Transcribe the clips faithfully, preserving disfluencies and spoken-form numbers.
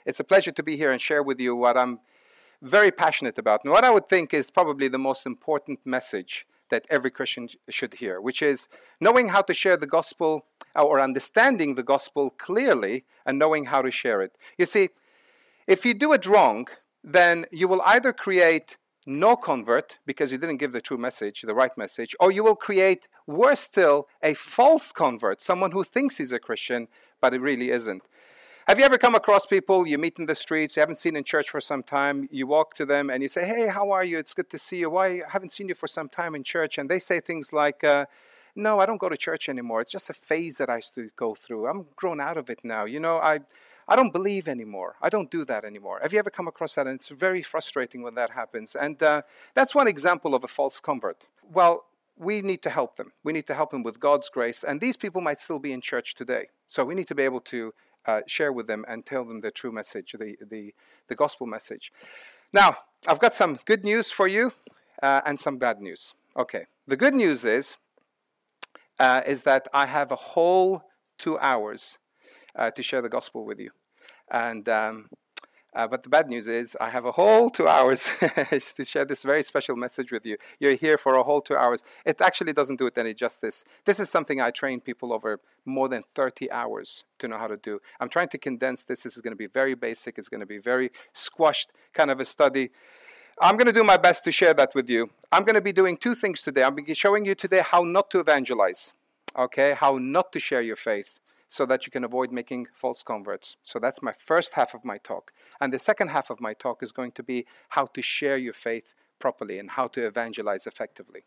It's a pleasure to be here and share with you what I'm very passionate about, and what I would think is probably the most important message that every Christian should hear, which is knowing how to share the gospel, or understanding the gospel clearly and knowing how to share it. You see, if you do it wrong, then you will either create no convert because you didn't give the true message, the right message, or you will create, worse still, a false convert, someone who thinks he's a Christian, but it really isn't. Have you ever come across people you meet in the streets, you haven't seen in church for some time, you walk to them and you say, hey, how are you? It's good to see you. Why? I haven't seen you for some time in church. And they say things like, uh, no, I don't go to church anymore. It's just a phase that I used to go through. I'm grown out of it now. You know, I, I don't believe anymore. I don't do that anymore. Have you ever come across that? And it's very frustrating when that happens. And uh, that's one example of a false convert. Well, we need to help them. We need to help them with God's grace. And these people might still be in church today. So we need to be able to Uh, share with them and tell them the true message, the, the, the gospel message. Now, I've got some good news for you uh, and some bad news. Okay, the good news is, uh, is that I have a whole two hours uh, to share the gospel with you. And um, uh, but the bad news is I have a whole two hours to share this very special message with you. You're here for a whole two hours. It actually doesn't do it any justice. This is something I train people over more than thirty hours to know how to do. I'm trying to condense this. This is going to be very basic. It's going to be very squashed kind of a study. I'm going to do my best to share that with you. I'm going to be doing two things today. I'm going to be showing you today how not to evangelize, okay? How not to share your faith, so that you can avoid making false converts. So that's my first half of my talk. And the second half of my talk is going to be how to share your faith properly and how to evangelize effectively.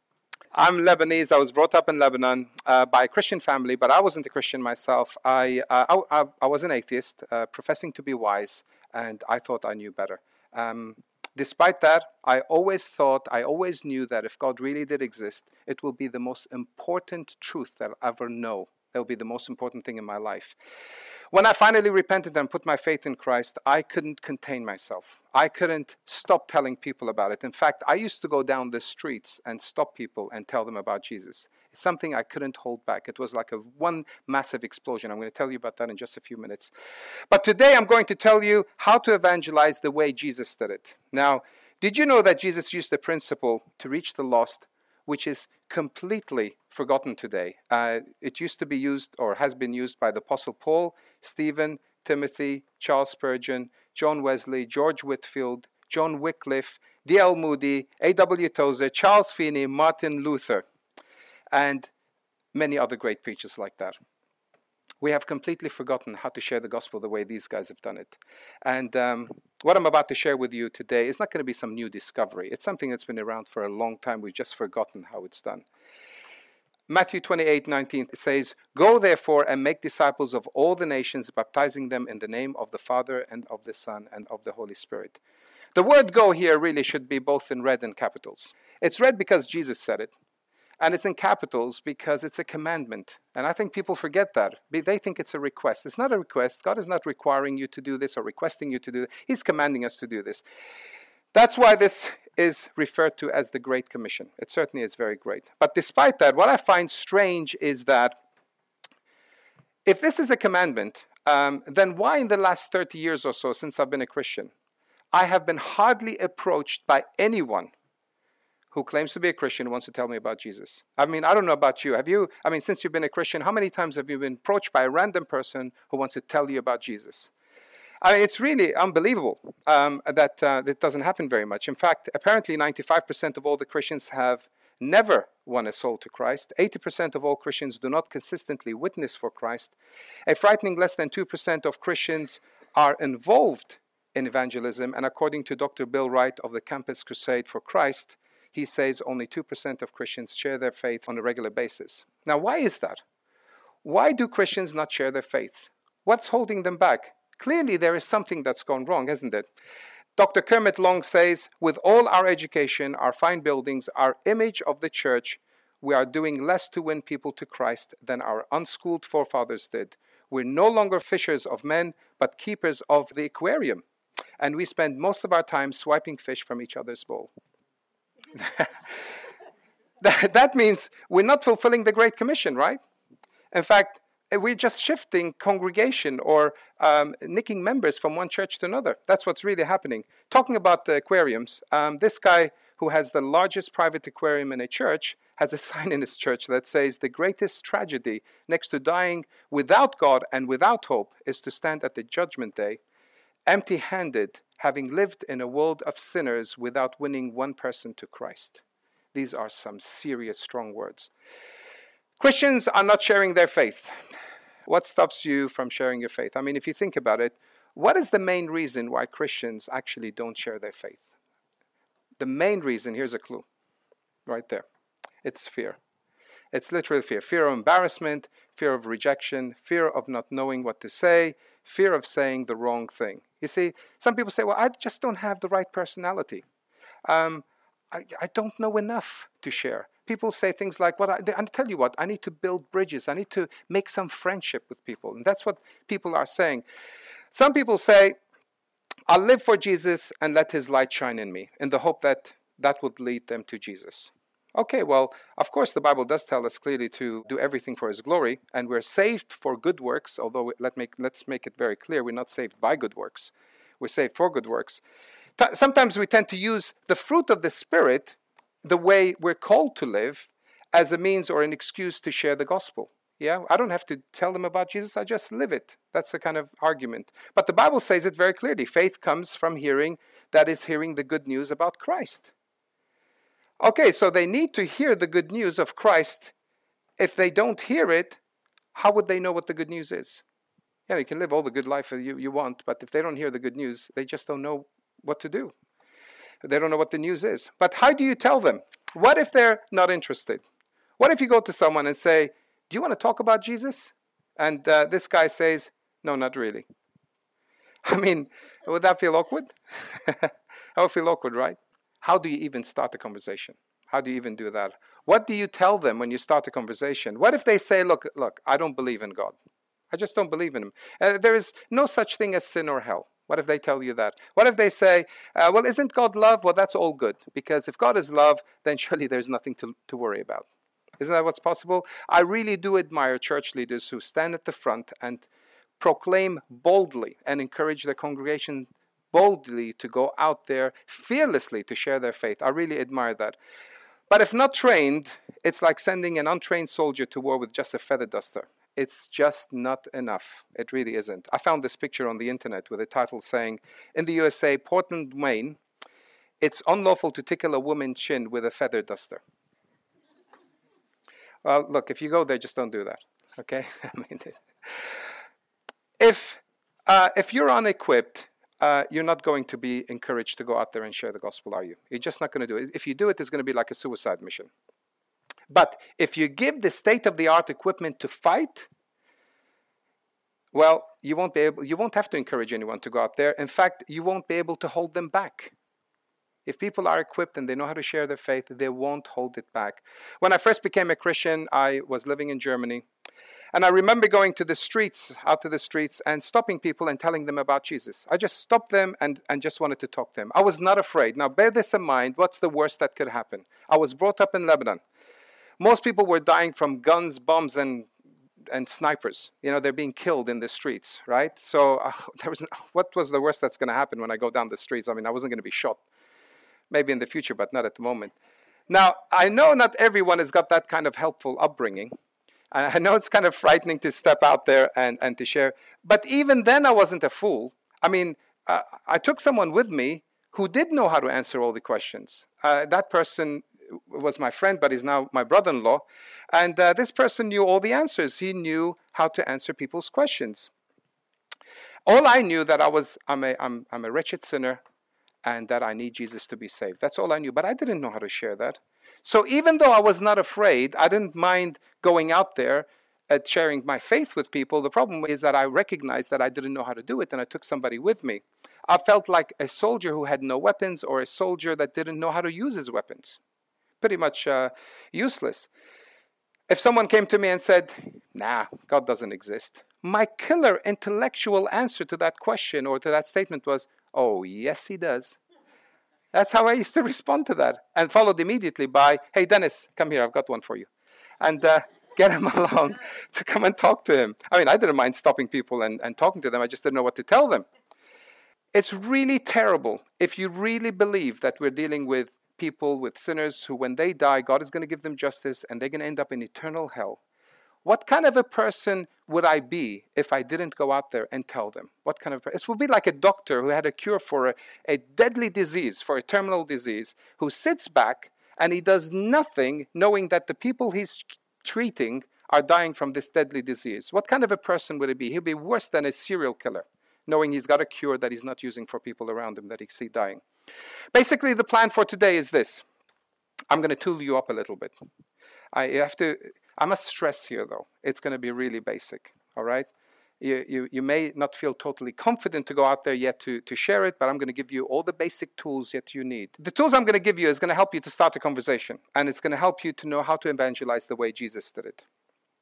I'm Lebanese. I was brought up in Lebanon uh, by a Christian family, but I wasn't a Christian myself. I, uh, I, I was an atheist, uh, professing to be wise, and I thought I knew better. Um, despite that, I always thought, I always knew that if God really did exist, it will be the most important truth that I'll ever know. That will be the most important thing in my life. When I finally repented and put my faith in Christ, I couldn't contain myself. I couldn't stop telling people about it. In fact, I used to go down the streets and stop people and tell them about Jesus. It's something I couldn't hold back. It was like a one massive explosion. I'm going to tell you about that in just a few minutes. But today I'm going to tell you how to evangelize the way Jesus did it. Now, did you know that Jesus used the principle to reach the lost, which is completely forgotten today? Uh, it used to be used, or has been used, by the Apostle Paul, Stephen, Timothy, Charles Spurgeon, John Wesley, George Whitefield, John Wycliffe, D L Moody, A W Tozer, Charles Finney, Martin Luther, and many other great preachers like that. We have completely forgotten how to share the gospel the way these guys have done it. And um, what I'm about to share with you today is not going to be some new discovery. It's something that's been around for a long time. We've just forgotten how it's done. Matthew twenty-eight nineteen says, "Go therefore and make disciples of all the nations, baptizing them in the name of the Father and of the Son and of the Holy Spirit." The word "go" here really should be both in red and capitals. It's red because Jesus said it. And it's in capitals because it's a commandment. And I think people forget that. They think it's a request. It's not a request. God is not requiring you to do this or requesting you to do it. He's commanding us to do this. That's why this is referred to as the Great Commission. It certainly is very great. But despite that, what I find strange is that if this is a commandment, um, then why in the last thirty years or so since I've been a Christian, I have been hardly approached by anyone who claims to be a Christian who wants to tell me about Jesus. I mean, I don't know about you. Have you, I mean, since you've been a Christian, how many times have you been approached by a random person who wants to tell you about Jesus? I mean, it's really unbelievable um, that uh, that doesn't happen very much. In fact, apparently ninety-five percent of all the Christians have never won a soul to Christ. eighty percent of all Christians do not consistently witness for Christ. A frightening less than two percent of Christians are involved in evangelism. And according to Doctor Bill Wright of the Campus Crusade for Christ, he says only two percent of Christians share their faith on a regular basis. Now, why is that? Why do Christians not share their faith? What's holding them back? Clearly, there is something that's gone wrong, isn't it? Doctor Kermit Long says, with all our education, our fine buildings, our image of the church, we are doing less to win people to Christ than our unschooled forefathers did. We're no longer fishers of men, but keepers of the aquarium. And we spend most of our time swiping fish from each other's bowl. that, that means we're not fulfilling the Great Commission, right? In fact, we're just shifting congregation or um, nicking members from one church to another. That's what's really happening. Talking about the aquariums, um, this guy who has the largest private aquarium in a church has a sign in his church that says the greatest tragedy next to dying without God and without hope is to stand at the judgment day empty-handed, having lived in a world of sinners without winning one person to Christ. These are some serious, strong words. Christians are not sharing their faith. What stops you from sharing your faith? I mean, if you think about it, what is the main reason why Christians actually don't share their faith? The main reason, here's a clue, right there. It's fear. It's literally fear. Fear of embarrassment, fear of rejection, fear of not knowing what to say, fear of saying the wrong thing. You see, some people say, well, I just don't have the right personality. Um, I, I don't know enough to share. People say things like, well, I, I tell you what, I need to build bridges. I need to make some friendship with people. And that's what people are saying. Some people say, I'll live for Jesus and let his light shine in me, in the hope that that would lead them to Jesus. Okay, well, of course, the Bible does tell us clearly to do everything for his glory, and we're saved for good works, although let make, let's make it very clear, we're not saved by good works. We're saved for good works. T- sometimes we tend to use the fruit of the Spirit, the way we're called to live, as a means or an excuse to share the gospel. Yeah, I don't have to tell them about Jesus, I just live it. That's a kind of argument. But the Bible says it very clearly. Faith comes from hearing, that is hearing the good news about Christ. Okay, so they need to hear the good news of Christ. If they don't hear it, how would they know what the good news is? Yeah, you can live all the good life you, you want, but if they don't hear the good news, they just don't know what to do. They don't know what the news is. But how do you tell them? What if they're not interested? What if you go to someone and say, do you want to talk about Jesus? And uh, this guy says, no, not really. I mean, would that feel awkward? That would feel awkward, right? How do you even start a conversation? How do you even do that? What do you tell them when you start a conversation? What if they say, look, look, I don't believe in God. I just don't believe in him. Uh, there is no such thing as sin or hell. What if they tell you that? What if they say, uh, well, isn't God love? Well, that's all good. Because if God is love, then surely there's nothing to, to worry about. Isn't that what's possible? I really do admire church leaders who stand at the front and proclaim boldly and encourage the congregation boldly to go out there fearlessly to share their faith. I really admire that. But if not trained, it's like sending an untrained soldier to war with just a feather duster. It's just not enough. It really isn't. I found this picture on the internet with a title saying, in the U S A, Portland, Maine, it's unlawful to tickle a woman's chin with a feather duster. Well, look, if you go there, just don't do that. Okay? I mean, if uh, if you're unequipped, uh, you're not going to be encouraged to go out there and share the gospel, are you? You're just not going to do it. If you do it, it's going to be like a suicide mission. But if you give the state-of-the-art equipment to fight, well, you won't be able. You won't have to encourage anyone to go out there. In fact, you won't be able to hold them back. If people are equipped and they know how to share their faith, they won't hold it back. When I first became a Christian, I was living in Germany. And I remember going to the streets, out to the streets, and stopping people and telling them about Jesus. I just stopped them and, and just wanted to talk to them. I was not afraid. Now, bear this in mind. What's the worst that could happen? I was brought up in Lebanon. Most people were dying from guns, bombs, and and snipers. You know, they're being killed in the streets, right? So uh, there was what was the worst that's going to happen when I go down the streets? I mean, I wasn't going to be shot. Maybe in the future, but not at the moment. Now, I know not everyone has got that kind of helpful upbringing. I know it's kind of frightening to step out there and, and to share. But even then, I wasn't a fool. I mean, uh, I took someone with me who did know how to answer all the questions. Uh, that person was my friend, but is now my brother-in-law. And uh, this person knew all the answers. He knew how to answer people's questions. All I knew that I was, I'm a, I'm, I'm a wretched sinner, and that I need Jesus to be saved. That's all I knew, but I didn't know how to share that. So even though I was not afraid, I didn't mind going out there and sharing my faith with people. The problem is that I recognized that I didn't know how to do it, and I took somebody with me. I felt like a soldier who had no weapons, or a soldier that didn't know how to use his weapons. Pretty much uh, useless. If someone came to me and said, nah, God doesn't exist, my killer intellectual answer to that question or to that statement was, oh, yes, he does. That's how I used to respond to that, and followed immediately by, hey, Dennis, come here, I've got one for you. And uh, get him along to come and talk to him. I mean, I didn't mind stopping people and, and talking to them. I just didn't know what to tell them. It's really terrible if you really believe that we're dealing with people, with sinners who, when they die, God is going to give them justice and they're going to end up in eternal hell. What kind of a person would I be if I didn't go out there and tell them? What kind of person? It would be like a doctor who had a cure for a, a deadly disease, for a terminal disease, who sits back and he does nothing knowing that the people he's treating are dying from this deadly disease. What kind of a person would he be? He'd be worse than a serial killer, knowing he's got a cure that he's not using for people around him that he sees dying. Basically, the plan for today is this. I'm going to tool you up a little bit. I have to, I must stress here, though, it's going to be really basic, all right? You, you, you may not feel totally confident to go out there yet to, to share it, but I'm going to give you all the basic tools that you need. The tools I'm going to give you is going to help you to start a conversation, and it's going to help you to know how to evangelize the way Jesus did it.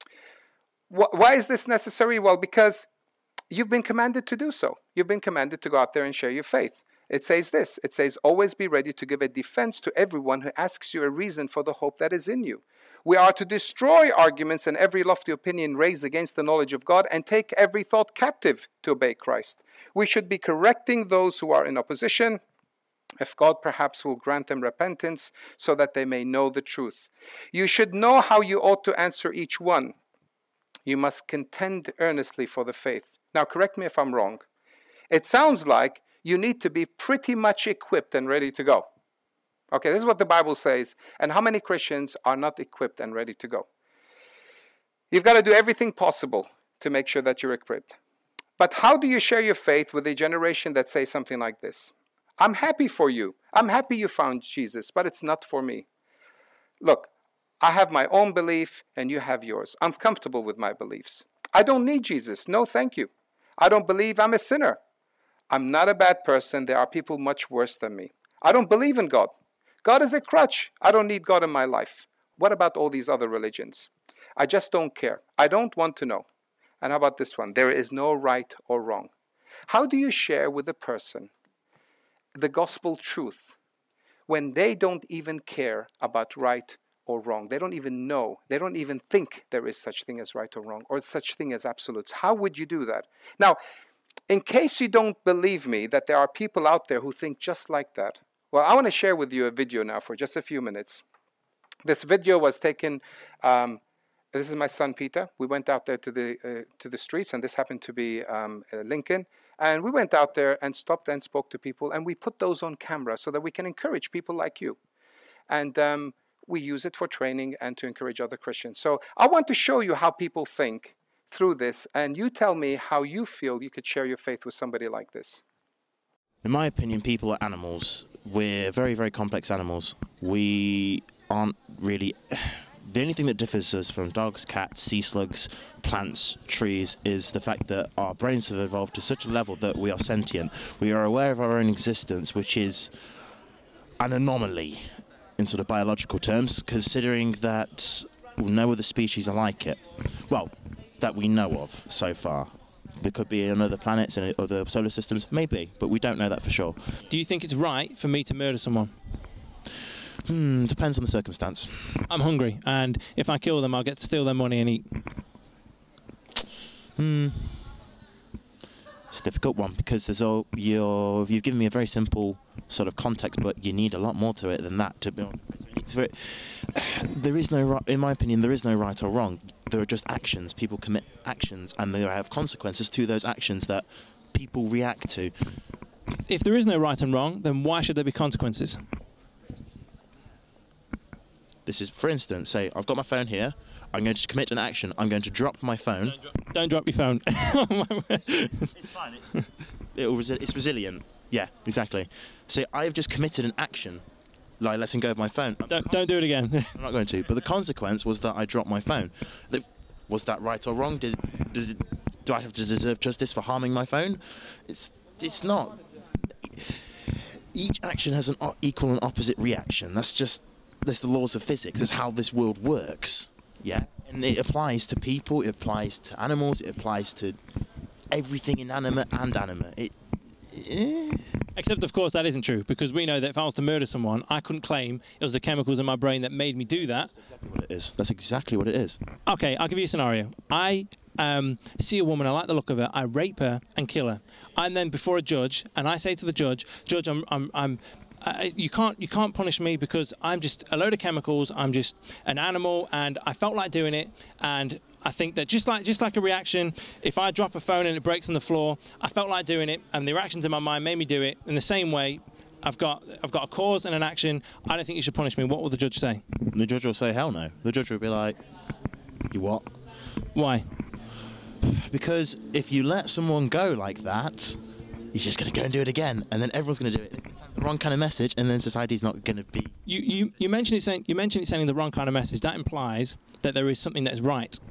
Why is this necessary? Well, because you've been commanded to do so. You've been commanded to go out there and share your faith. It says this, it says, always be ready to give a defense to everyone who asks you a reason for the hope that is in you. We are to destroy arguments and every lofty opinion raised against the knowledge of God and take every thought captive to obey Christ. We should be correcting those who are in opposition, if God perhaps will grant them repentance so that they may know the truth. You should know how you ought to answer each one. You must contend earnestly for the faith. Now, correct me if I'm wrong. It sounds like you need to be pretty much equipped and ready to go. Okay, this is what the Bible says. And how many Christians are not equipped and ready to go? You've got to do everything possible to make sure that you're equipped. But how do you share your faith with a generation that says something like this? I'm happy for you. I'm happy you found Jesus, but it's not for me. Look, I have my own belief and you have yours. I'm comfortable with my beliefs. I don't need Jesus. No, thank you. I don't believe I'm a sinner. I'm not a bad person. There are people much worse than me. I don't believe in God. God is a crutch. I don't need God in my life. What about all these other religions? I just don't care. I don't want to know. And how about this one? There is no right or wrong. How do you share with a person the gospel truth when they don't even care about right or wrong? They don't even know. They don't even think there is such thing as right or wrong or such thing as absolutes. How would you do that? Now, in case you don't believe me that there are people out there who think just like that, well, I want to share with you a video now for just a few minutes. This video was taken, um, this is my son Peter. We went out there to the uh, to the streets, and this happened to be um, uh, Lincoln. And we went out there and stopped and spoke to people, and we put those on camera so that we can encourage people like you. And um, we use it for training and to encourage other Christians. So I want to show you how people think through this, and you tell me how you feel you could share your faith with somebody like this. In my opinion, people are animals. We're very, very complex animals. We aren't really... The only thing that differs us from dogs, cats, sea slugs, plants, trees, is the fact that our brains have evolved to such a level that we are sentient. We are aware of our own existence, which is an anomaly in sort of biological terms, considering that no other species are like it. Well, that we know of so far. There could be on other planets and other solar systems, maybe, but we don't know that for sure. Do you think it's right for me to murder someone? Hmm, depends on the circumstance. I'm hungry, and if I kill them, I'll get to steal their money and eat. Hmm. It's a difficult one, because there's all you're, you've given me a very simple sort of context, but you need a lot more to it than that to be honest. There is no, in my opinion, there is no right or wrong. There are just actions. People commit actions, and they have consequences to those actions that people react to. If there is no right and wrong, then why should there be consequences? This is, for instance, say I've got my phone here. I'm going to commit an action. I'm going to drop my phone. Don't drop, don't drop your phone. It's fine. It's, it'll resi it's resilient. Yeah, exactly. So I've just committed an action, like letting go of my phone. Don't, don't do it again. I'm not going to. But the consequence was that I dropped my phone. Was that right or wrong? Did, did do I have to deserve justice for harming my phone? It's it's not. Each action has an equal and opposite reaction. That's just that's the laws of physics. That's how this world works. Yeah, and it applies to people. It applies to animals. It applies to everything inanimate and animate. It. Eh. Except, of course, that isn't true, because we know that if I was to murder someone, I couldn't claim it was the chemicals in my brain that made me do that. That's exactly what it is. That's exactly what it is. Okay, I'll give you a scenario. I um, see a woman, I like the look of her, I rape her and kill her. I'm then before a judge, and I say to the judge, Judge, I'm, I'm, I'm uh, you can't, you can't punish me because I'm just a load of chemicals. I'm just an animal, and I felt like doing it, and I think that just like just like a reaction, if I drop a phone and it breaks on the floor, I felt like doing it, and the reactions in my mind made me do it. In the same way, I've got I've got a cause and an action. I don't think you should punish me. What will the judge say? The judge will say, hell no. The judge will be like, you what? Why? Because if you let someone go like that, he's just going to go and do it again, and then everyone's going to do it. It's going to send the wrong kind of message, and then society's not going to be. You you you mentioned it saying you mentioned it sending the wrong kind of message. That implies that there is something that is right.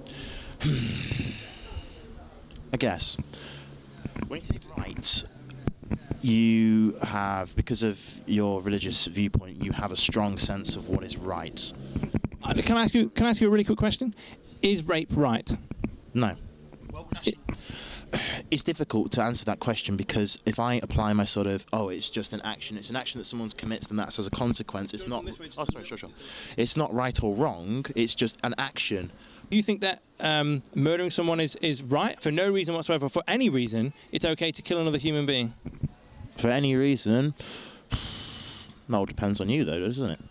I guess. When you say right, you have, because of your religious viewpoint, you have a strong sense of what is right. Uh, Can I ask you? Can I ask you a really quick question? Is rape right? No. Well, It, it's difficult to answer that question, because if I apply my sort of, oh, it's just an action, it's an action that someone commits, and that's as a consequence, it's not, oh, sorry, sure, sure. It's not right or wrong, it's just an action. do you think that um, murdering someone is is right for no reason whatsoever? For any reason, it's okay to kill another human being? For any reason, that all depends on you, though, doesn't it?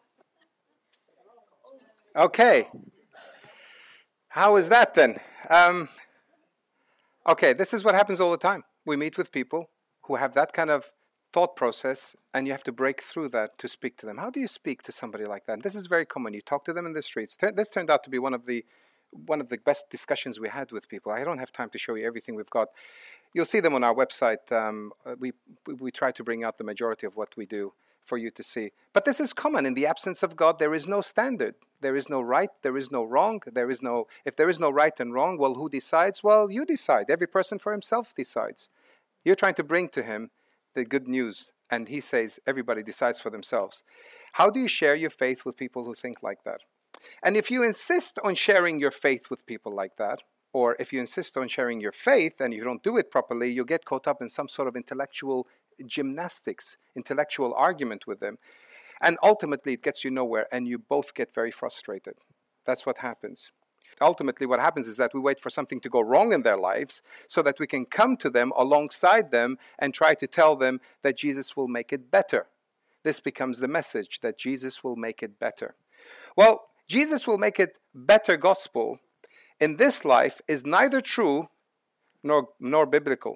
Okay. How is that then? Um, okay, this is what happens all the time. We meet with people who have that kind of thought process, and you have to break through that to speak to them. How do you speak to somebody like that? And this is very common. You talk to them in the streets. This turned out to be one of the one of the best discussions we had with people. I don't have time to show you everything we've got. You'll see them on our website. Um, we we try to bring out the majority of what we do for you to see. But this is common. In the absence of God, there is no standard. There is no right. There is no wrong. There is no. If there is no right and wrong, well, who decides? Well, you decide. Every person for himself decides. You're trying to bring to him the good news, and he says everybody decides for themselves. How do you share your faith with people who think like that? And if you insist on sharing your faith with people like that, or if you insist on sharing your faith and you don't do it properly, you'll get caught up in some sort of intellectual gymnastics, intellectual argument with them. And ultimately, it gets you nowhere, and you both get very frustrated. That's what happens. Ultimately, what happens is that we wait for something to go wrong in their lives so that we can come to them alongside them and try to tell them that Jesus will make it better. This becomes the message, that Jesus will make it better. Well, Jesus will make it better gospel in this life is neither true nor, nor biblical.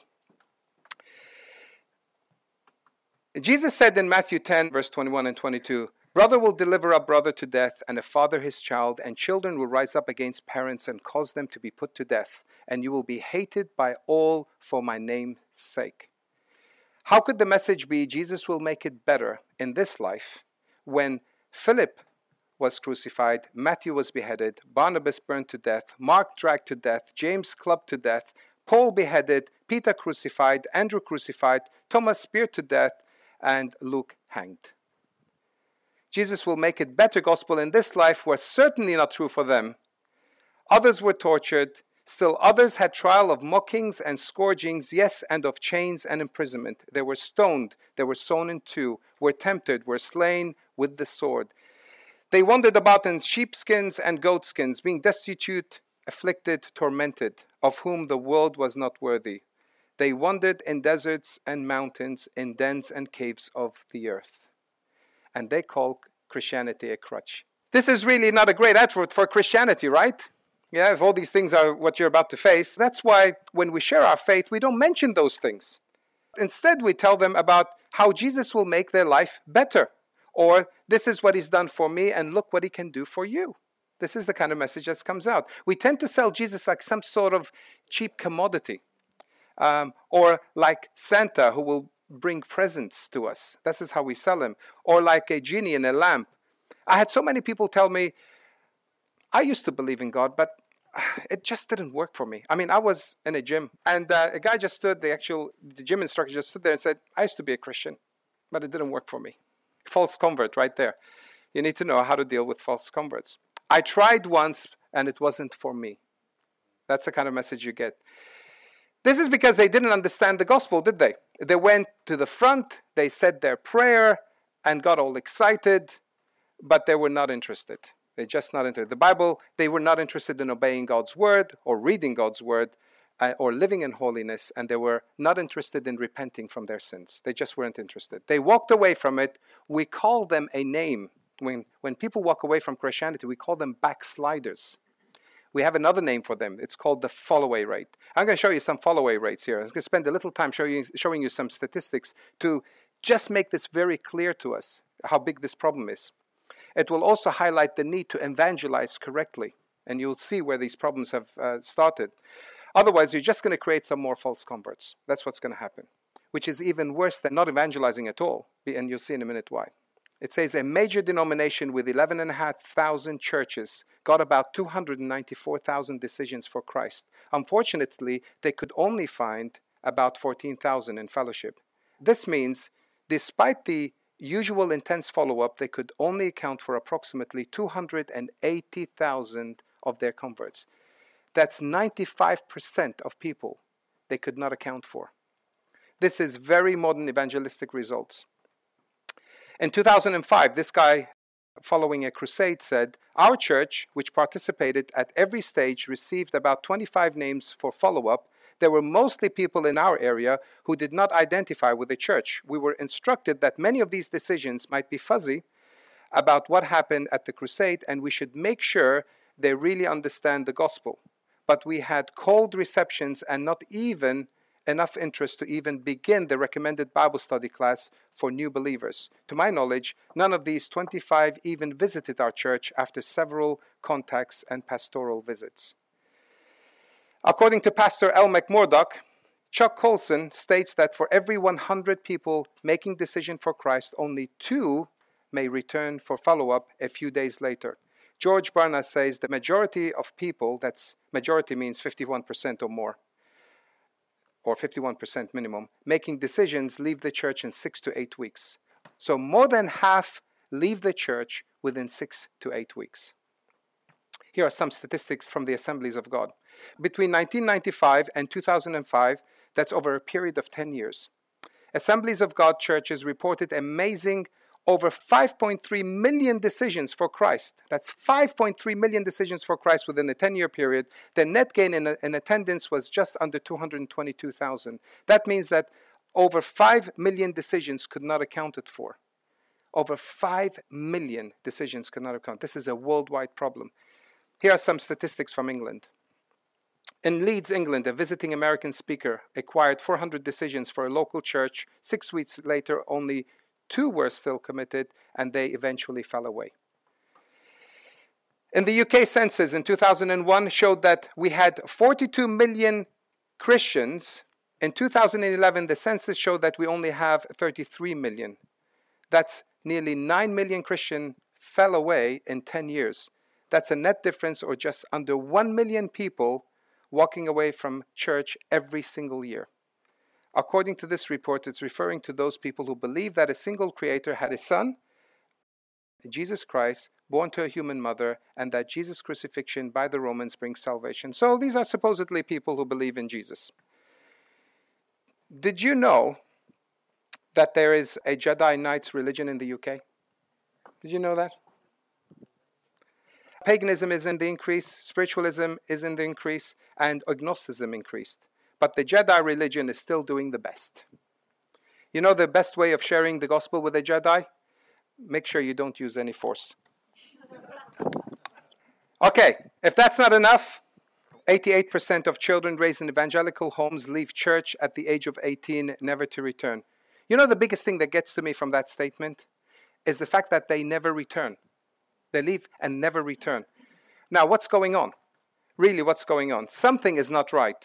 Jesus said in Matthew ten, verse twenty-one and twenty-two, "Brother will deliver up brother to death, and a father his child, and children will rise up against parents and cause them to be put to death, and you will be hated by all for my name's sake." How could the message be Jesus will make it better in this life when Philip was crucified, Matthew was beheaded, Barnabas burned to death, Mark dragged to death, James clubbed to death, Paul beheaded, Peter crucified, Andrew crucified, Thomas speared to death, and Luke hanged? Jesus will make it better gospel in this life was certainly not true for them. Others were tortured. Still others had trial of mockings and scourgings, yes, and of chains and imprisonment. They were stoned, they were sawn in two, were tempted, were slain with the sword. They wandered about in sheepskins and goatskins, being destitute, afflicted, tormented, of whom the world was not worthy. They wandered in deserts and mountains, in dens and caves of the earth. And they call Christianity a crutch. This is really not a great advert for Christianity, right? Yeah, if all these things are what you're about to face. That's why when we share our faith, we don't mention those things. Instead, we tell them about how Jesus will make their life better. Or, this is what he's done for me, and look what he can do for you. This is the kind of message that comes out. We tend to sell Jesus like some sort of cheap commodity. Um, or like Santa, who will bring presents to us. This is how we sell him. Or like a genie in a lamp. I had so many people tell me, I used to believe in God, but it just didn't work for me. I mean, I was in a gym, and uh, a guy just stood, the actual the gym instructor just stood there and said, I used to be a Christian, but it didn't work for me. False convert right there. You need to know how to deal with false converts. I tried once, and it wasn't for me. That's the kind of message you get. This is because they didn't understand the gospel, did they? They went to the front, they said their prayer and got all excited, but they were not interested. They're just not interested. The Bible, they were not interested in obeying God's word or reading God's word uh, or living in holiness, and they were not interested in repenting from their sins. They just weren't interested. They walked away from it. We call them a name. When, when people walk away from Christianity, we call them backsliders. We have another name for them. It's called the fall-away rate. I'm going to show you some fall-away rates here. I'm going to spend a little time showing you, showing you some statistics to just make this very clear to us, how big this problem is. It will also highlight the need to evangelize correctly, and you'll see where these problems have uh, started. Otherwise, you're just going to create some more false converts. That's what's going to happen, which is even worse than not evangelizing at all, and you'll see in a minute why. It says a major denomination with eleven thousand five hundred churches got about two hundred ninety-four thousand decisions for Christ. Unfortunately, they could only find about fourteen thousand in fellowship. This means, despite the usual intense follow-up, they could only account for approximately two hundred eighty thousand of their converts. That's ninety-five percent of people they could not account for. This is very modern evangelistic results. In two thousand five, this guy, following a crusade, said, our church, which participated at every stage, received about twenty-five names for follow-up. There were mostly people in our area who did not identify with the church. We were instructed that many of these decisions might be fuzzy about what happened at the crusade, and we should make sure they really understand the gospel. But we had cold receptions and not even enough interest to even begin the recommended Bible study class for new believers. To my knowledge, none of these twenty-five even visited our church after several contacts and pastoral visits. According to Pastor L. McMurdoch, Chuck Colson states that for every one hundred people making decision for Christ, only two may return for follow-up a few days later. George Barna says the majority of people, that's majority means fifty-one percent or more, or fifty-one percent minimum, making decisions leave the church in six to eight weeks. So more than half leave the church within six to eight weeks. Here are some statistics from the Assemblies of God. Between nineteen ninety-five and two thousand five, that's over a period of ten years, Assemblies of God churches reported amazing over five point three million decisions for Christ. That's five point three million decisions for Christ within a ten-year period. The net gain in, in attendance was just under two hundred twenty-two thousand. That means that over five million decisions could not accounted for. Over five million decisions could not account. This is a worldwide problem. Here are some statistics from England. In Leeds, England, a visiting American speaker acquired four hundred decisions for a local church. Six weeks later, only two were still committed, and they eventually fell away. In the U K census in two thousand one showed that we had forty-two million Christians. In two thousand eleven, the census showed that we only have thirty-three million. That's nearly nine million Christians fell away in ten years. That's a net difference, or just under one million people walking away from church every single year. According to this report, it's referring to those people who believe that a single creator had a son, Jesus Christ, born to a human mother, and that Jesus' crucifixion by the Romans brings salvation. So these are supposedly people who believe in Jesus. Did you know that there is a Jedi Knights religion in the U K? Did you know that? Paganism is in the increase, spiritualism is in the increase, and agnosticism increased. But the Jedi religion is still doing the best. You know the best way of sharing the gospel with a Jedi? Make sure you don't use any force. Okay, if that's not enough, eighty-eight percent of children raised in evangelical homes leave church at the age of eighteen, never to return. You know the biggest thing that gets to me from that statement is the fact that they never return. They leave and never return. Now, what's going on? Really, what's going on? Something is not right.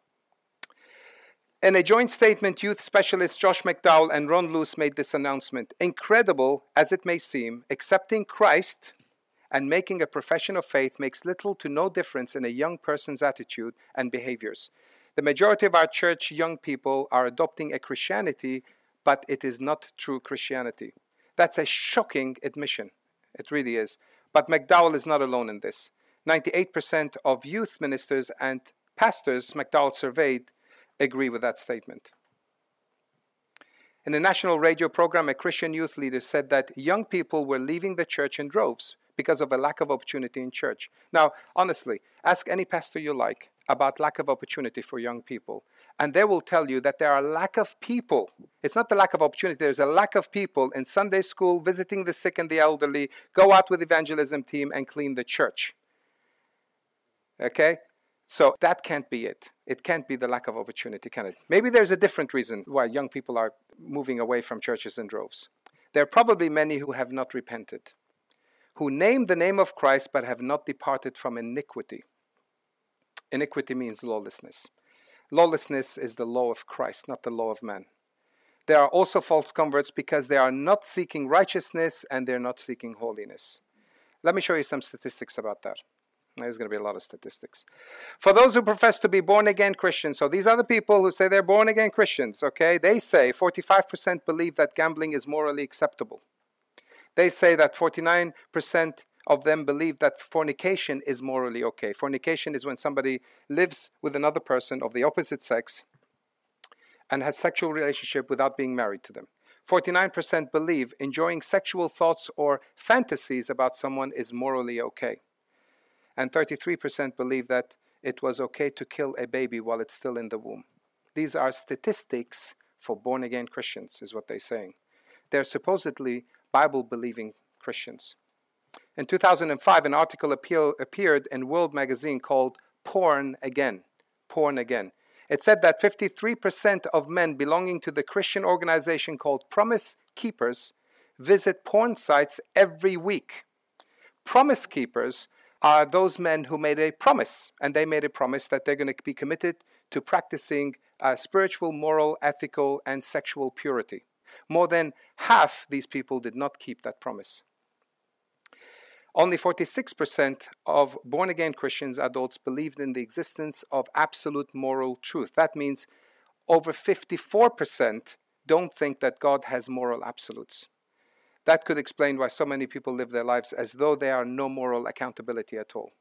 In a joint statement, youth specialist Josh McDowell and Ron Luce made this announcement. Incredible as it may seem, accepting Christ and making a profession of faith makes little to no difference in a young person's attitude and behaviors. The majority of our church young people are adopting a Christianity, but it is not true Christianity. That's a shocking admission. It really is. But McDowell is not alone in this. ninety-eight percent of youth ministers and pastors McDowell surveyed agree with that statement. In a national radio program, a Christian youth leader said that young people were leaving the church in droves because of a lack of opportunity in church. Now, honestly, ask any pastor you like about lack of opportunity for young people, and they will tell you that there are a lack of people. It's not the lack of opportunity. There's a lack of people in Sunday school, visiting the sick and the elderly, go out with evangelism team and clean the church. Okay? So that can't be it. It can't be the lack of opportunity, can it? Maybe there's a different reason why young people are moving away from churches in droves. There are probably many who have not repented, who name the name of Christ but have not departed from iniquity. Iniquity means lawlessness. Lawlessness is the law of Christ, not the law of man. There are also false converts because they are not seeking righteousness and they're not seeking holiness. Let me show you some statistics about that. There's going to be a lot of statistics. For those who profess to be born-again Christians, so these are the people who say they're born-again Christians, okay? They say forty-five percent believe that gambling is morally acceptable. They say that forty-nine percent of them believe that fornication is morally okay. Fornication is when somebody lives with another person of the opposite sex and has sexual relationship without being married to them. forty-nine percent believe enjoying sexual thoughts or fantasies about someone is morally okay. And thirty-three percent believe that it was okay to kill a baby while it's still in the womb. These are statistics for born-again Christians, is what they're saying. They're supposedly Bible-believing Christians. In two thousand five, an article appeal, appeared in World Magazine called Porn Again. Porn Again. It said that fifty-three percent of men belonging to the Christian organization called Promise Keepers visit porn sites every week. Promise Keepers are those men who made a promise, and they made a promise that they're going to be committed to practicing uh, spiritual, moral, ethical, and sexual purity. More than half these people did not keep that promise. Only forty-six percent of born-again Christians adults believed in the existence of absolute moral truth. That means over fifty-four percent don't think that God has moral absolutes. That could explain why so many people live their lives as though there are no moral accountability at all.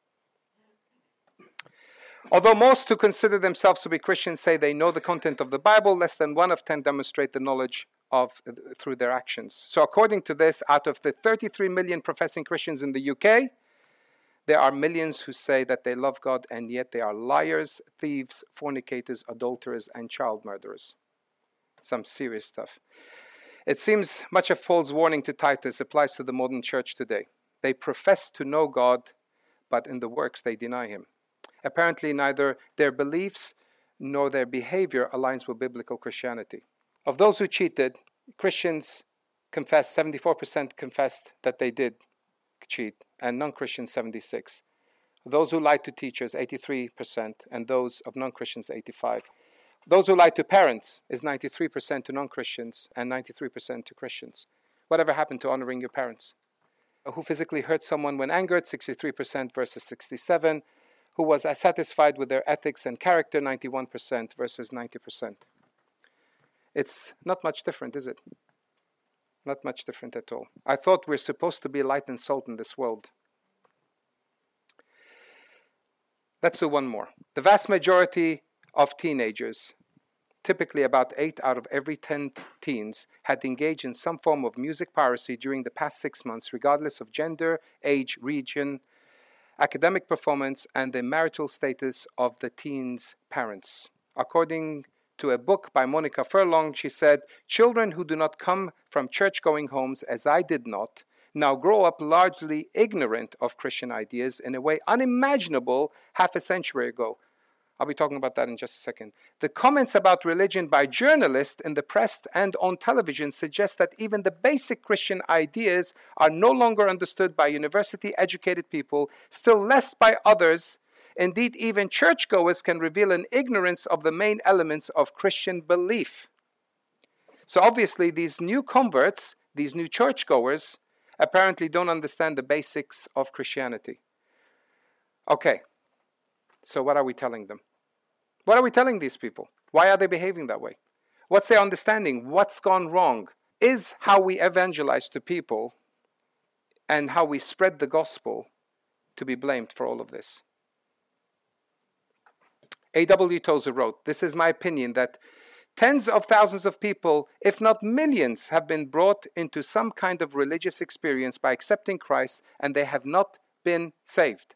Although most who consider themselves to be Christians say they know the content of the Bible, less than one of ten demonstrate the knowledge of through their actions. So according to this, out of the thirty-three million professing Christians in the U K, there are millions who say that they love God, and yet they are liars, thieves, fornicators, adulterers, and child murderers. Some serious stuff. It seems much of Paul's warning to Titus applies to the modern church today. They profess to know God, but in the works they deny him. Apparently neither their beliefs nor their behavior aligns with biblical Christianity. Of those who cheated, Christians confessed, seventy-four percent confessed that they did cheat, and non-Christians seventy-six. Those who lied to teachers, eighty-three percent, and those of non-Christians, eighty-five. Those who lied to parents is ninety-three percent to non-Christians and ninety-three percent to Christians. Whatever happened to honoring your parents? Who physically hurt someone when angered, sixty-three percent versus sixty-seven. Who was satisfied with their ethics and character, ninety-one percent versus ninety percent. It's not much different, is it? Not much different at all. I thought we're supposed to be light and salt in this world. Let's do one more. The vast majority of teenagers, typically about eight out of every ten teens, had engaged in some form of music piracy during the past six months, regardless of gender, age, region, academic performance, and the marital status of the teens' parents. According to a book by Monica Furlong, she said, "Children who do not come from church-going homes, as I did not, now grow up largely ignorant of Christian ideas in a way unimaginable half a century ago." I'll be talking about that in just a second. The comments about religion by journalists in the press and on television suggest that even the basic Christian ideas are no longer understood by university-educated people, still less by others. Indeed, even churchgoers can reveal an ignorance of the main elements of Christian belief. So obviously, these new converts, these new churchgoers, apparently don't understand the basics of Christianity. Okay, so what are we telling them? What are we telling these people? Why are they behaving that way? What's their understanding? What's gone wrong? Is how we evangelize to people and how we spread the gospel to be blamed for all of this? A W Tozer wrote, "This is my opinion that Tens of thousands of people, if not millions, have been brought into some kind of religious experience by accepting Christ, and they have not been saved.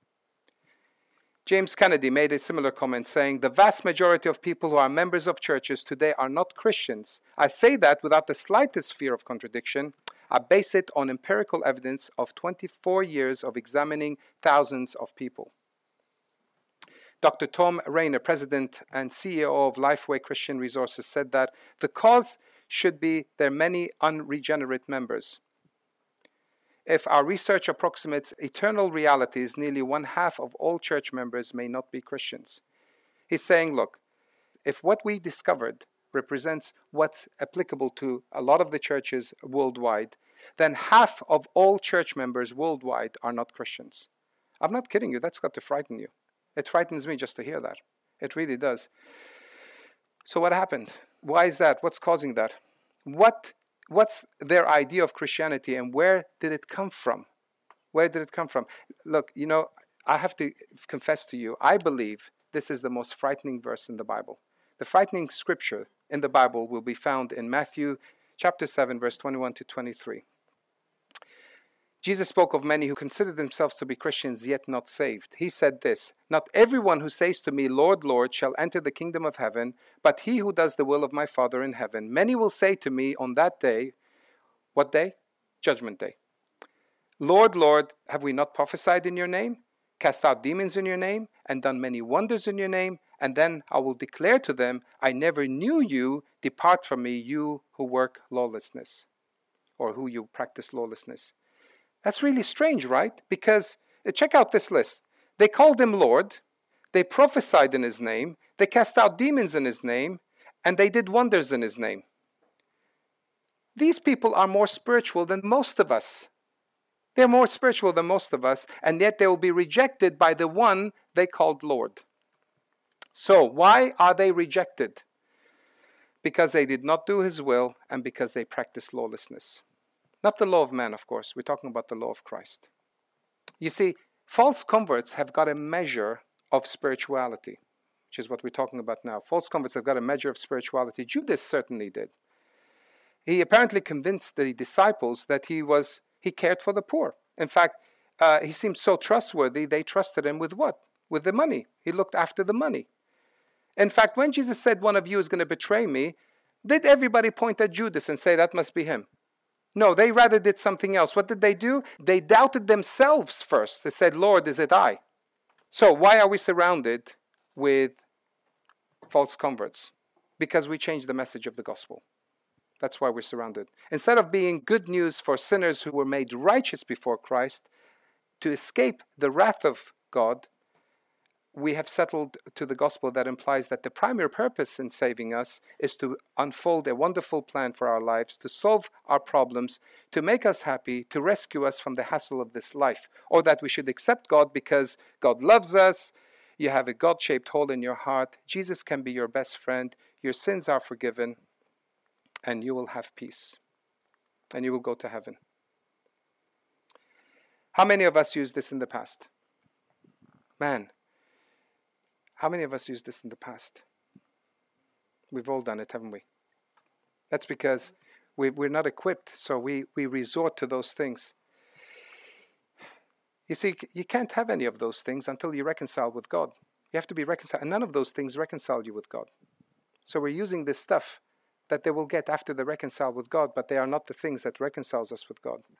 James Kennedy made a similar comment saying, the vast majority of people who are members of churches today are not Christians. I say that without the slightest fear of contradiction. I base it on empirical evidence of twenty-four years of examining thousands of people. Doctor Tom Rainer, President and C E O of Lifeway Christian Resources, said that the cause should be their many unregenerate members. If our research approximates eternal realities, nearly one half of all church members may not be Christians. He's saying, look, if what we discovered represents what's applicable to a lot of the churches worldwide, then half of all church members worldwide are not Christians. I'm not kidding you. That's got to frighten you. It frightens me just to hear that. It really does. So what happened? Why is that? What's causing that? What What's their idea of Christianity, and where did it come from? Where did it come from? Look, you know, I have to confess to you, I believe this is the most frightening verse in the Bible. The frightening scripture in the Bible will be found in Matthew chapter seven, verse twenty-one to twenty-three. Jesus spoke of many who considered themselves to be Christians yet not saved. He said this, not everyone who says to me, Lord, Lord, shall enter the kingdom of heaven, but he who does the will of my Father in heaven. Many will say to me on that day, what day? Judgment day. Lord, Lord, have we not prophesied in your name, cast out demons in your name, and done many wonders in your name? And then I will declare to them, I never knew you. Depart from me, you who work lawlessness, or who you practice lawlessness. That's really strange, right? Because check out this list. They called him Lord, they prophesied in his name, they cast out demons in his name, and they did wonders in his name. These people are more spiritual than most of us. They're more spiritual than most of us, and yet they will be rejected by the one they called Lord. So why are they rejected? Because they did not do his will, and because they practiced lawlessness. Not the law of man, of course. We're talking about the law of Christ. You see, false converts have got a measure of spirituality, which is what we're talking about now. False converts have got a measure of spirituality. Judas certainly did. He apparently convinced the disciples that he was he cared for the poor. In fact, uh, he seemed so trustworthy, they trusted him with what? With the money. He looked after the money. In fact, when Jesus said, one of you is going to betray me, did everybody point at Judas and say, that must be him? No, they rather did something else. What did they do? They doubted themselves first. They said, Lord, is it I? So why are we surrounded with false converts? Because we changed the message of the gospel. That's why we're surrounded. Instead of being good news for sinners who were made righteous before Christ, to escape the wrath of God, we have settled to the gospel that implies that the primary purpose in saving us is to unfold a wonderful plan for our lives, to solve our problems, to make us happy, to rescue us from the hassle of this life, or that we should accept God because God loves us. You have a God-shaped hole in your heart. Jesus can be your best friend. Your sins are forgiven, and you will have peace, and you will go to heaven. How many of us used this in the past? Man, how many of us used this in the past? We've all done it, haven't we? That's because we, we're not equipped, so we, we resort to those things. You see, you can't have any of those things until you reconcile with God. You have to be reconciled, and none of those things reconcile you with God. So we're using this stuff that they will get after they reconcile with God, but they are not the things that reconciles us with God.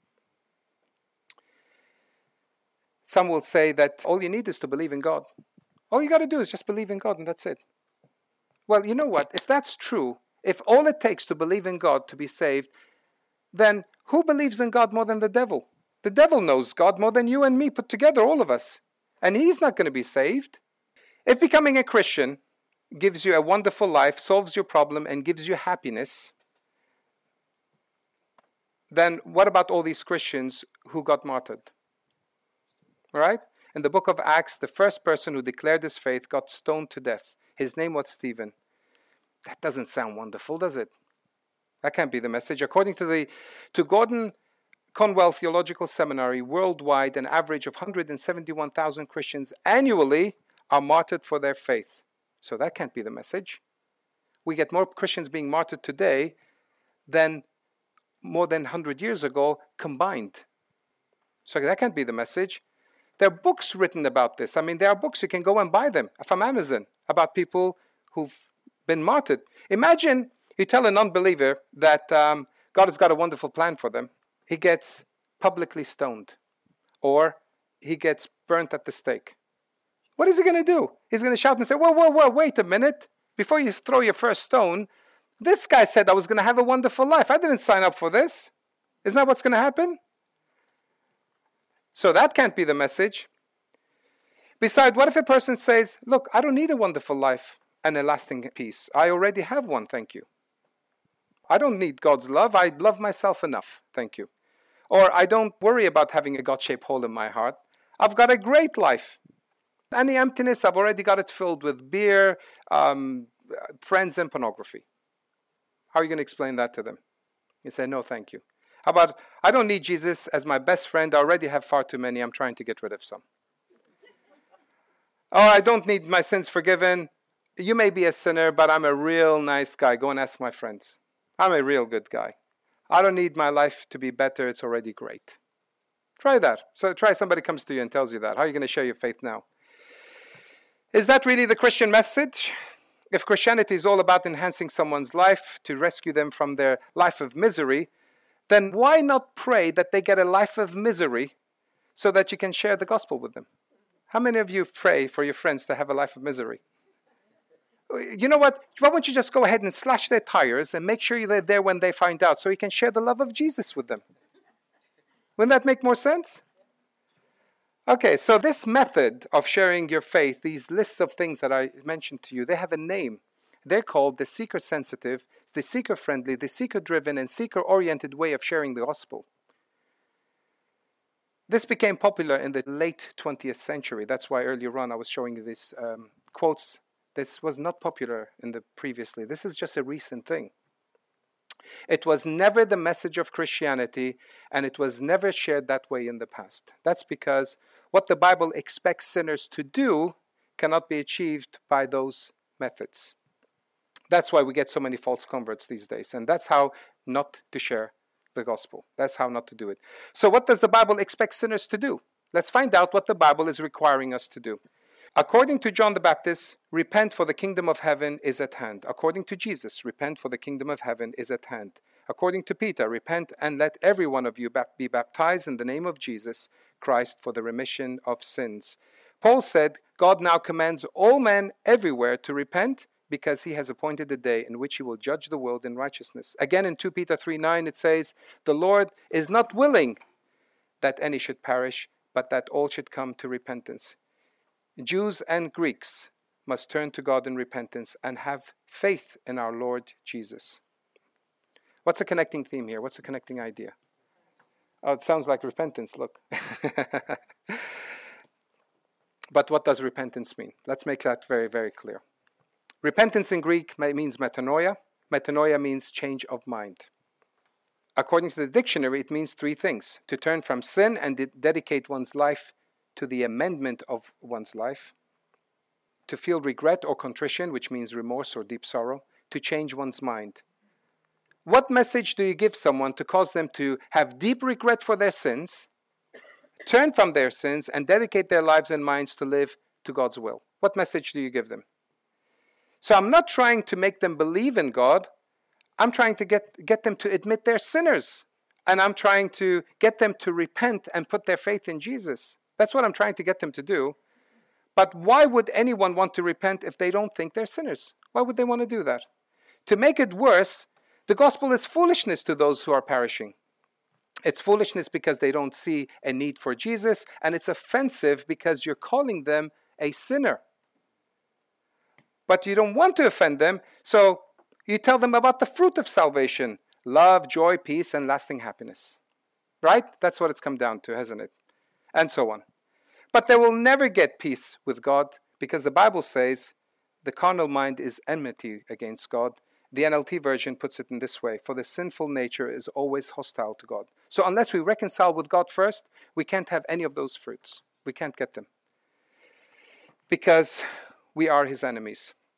Some will say that all you need is to believe in God. All you got to do is just believe in God, and that's it. Well, you know what? If that's true, if all it takes to believe in God to be saved, then who believes in God more than the devil? The devil knows God more than you and me put together, all of us. And he's not going to be saved. If becoming a Christian gives you a wonderful life, solves your problem, and gives you happiness, then what about all these Christians who got martyred? All right? In the book of Acts, the first person who declared his faith got stoned to death. His name was Stephen. That doesn't sound wonderful, does it? That can't be the message. According to the to Gordon Conwell Theological Seminary, worldwide, an average of one hundred seventy-one thousand Christians annually are martyred for their faith. So that can't be the message. we get more Christians being martyred today than more than one hundred years ago combined. So that can't be the message. There are books written about this. I mean, there are books, you can go and buy them from Amazon about people who've been martyred. Imagine you tell a non-believer that um, God has got a wonderful plan for them. He gets publicly stoned, or he gets burnt at the stake. What is he going to do? He's going to shout and say, whoa, whoa, whoa, wait a minute. Before you throw your first stone, this guy said I was going to have a wonderful life. I didn't sign up for this. Isn't that what's going to happen? So that can't be the message. Besides, what if a person says, look, I don't need a wonderful life and a lasting peace. I already have one, thank you. I don't need God's love. I love myself enough, thank you. Or I don't worry about having a God-shaped hole in my heart. I've got a great life. Any emptiness, I've already got it filled with beer, um, friends, and pornography. How are you going to explain that to them? You say, no, thank you. How about, I don't need Jesus as my best friend. I already have far too many. I'm trying to get rid of some. Oh, I don't need my sins forgiven. You may be a sinner, but I'm a real nice guy. Go and ask my friends. I'm a real good guy. I don't need my life to be better. It's already great. Try that. So try somebody comes to you and tells you that. How are you going to share your faith now? Is that really the Christian message? If Christianity is all about enhancing someone's life to rescue them from their life of misery, then why not pray that they get a life of misery so that you can share the gospel with them? How many of you pray for your friends to have a life of misery? You know what? Why don't you just go ahead and slash their tires and make sure they're there when they find out so you can share the love of Jesus with them? Wouldn't that make more sense? Okay, so this method of sharing your faith, these lists of things that I mentioned to you, they have a name. They're called the seeker-sensitive, the seeker-friendly, the seeker-driven, and seeker-oriented way of sharing the gospel. This became popular in the late twentieth century. That's why earlier on I was showing you these um, quotes. This was not popular in the previously. This is just a recent thing. It was never the message of Christianity, and it was never shared that way in the past. That's because what the Bible expects sinners to do cannot be achieved by those methods. That's why we get so many false converts these days, and that's how not to share the gospel. That's how not to do it. So what does the Bible expect sinners to do? Let's find out what the Bible is requiring us to do. According to John the Baptist, repent, for the kingdom of heaven is at hand. According to Jesus, repent, for the kingdom of heaven is at hand. According to Peter, repent and let every one of you be baptized in the name of Jesus Christ for the remission of sins. Paul said, God now commands all men everywhere to repent, because he has appointed a day in which he will judge the world in righteousness. Again, in Second Peter three nine, it says, the Lord is not willing that any should perish, but that all should come to repentance. Jews and Greeks must turn to God in repentance and have faith in our Lord Jesus. What's a connecting theme here? What's a connecting idea? Oh, it sounds like repentance, look. But what does repentance mean? Let's make that very, very clear. Repentance in Greek means metanoia. Metanoia means change of mind. According to the dictionary, it means three things: to turn from sin and de- dedicate one's life to the amendment of one's life, to feel regret or contrition, which means remorse or deep sorrow, to change one's mind. What message do you give someone to cause them to have deep regret for their sins, turn from their sins, and dedicate their lives and minds to live to God's will? What message do you give them? So I'm not trying to make them believe in God. I'm trying to get, get them to admit they're sinners. And I'm trying to get them to repent and put their faith in Jesus. That's what I'm trying to get them to do. But why would anyone want to repent if they don't think they're sinners? Why would they want to do that? To make it worse, the gospel is foolishness to those who are perishing. It's foolishness because they don't see a need for Jesus, and it's offensive because you're calling them a sinner. But you don't want to offend them, so you tell them about the fruit of salvation: love, joy, peace, and lasting happiness. Right? That's what it's come down to, hasn't it? And so on. But they will never get peace with God, because the Bible says the carnal mind is enmity against God. The N L T version puts it in this way: for the sinful nature is always hostile to God. So unless we reconcile with God first, we can't have any of those fruits. We can't get them, because we are his enemies.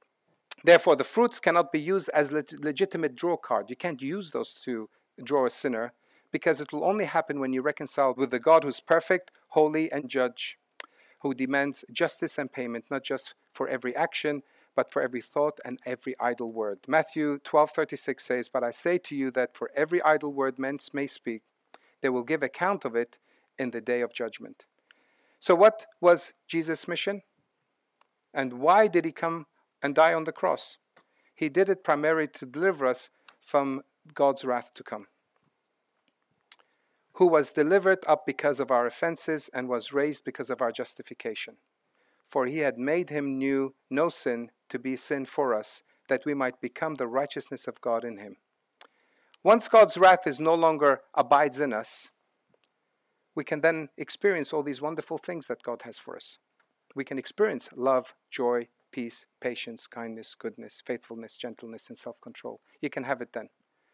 Therefore, the fruits cannot be used as leg- legitimate draw card. You can't use those to draw a sinner, because it will only happen when you reconcile with the God who's perfect, holy, and judge, who demands justice and payment, not just for every action, but for every thought and every idle word. Matthew twelve thirty-six says, "But I say to you that for every idle word men may speak, they will give account of it in the day of judgment." So what was Jesus' mission? And why did he come and die on the cross? He did it primarily to deliver us from God's wrath to come, who was delivered up because of our offenses and was raised because of our justification. For he had made him new, no sin, to be sin for us, that we might become the righteousness of God in him. Once God's wrath is no longer abides in us, we can then experience all these wonderful things that God has for us. We can experience love, joy, peace, patience, kindness, goodness, faithfulness, gentleness, and self-control. You can have it then.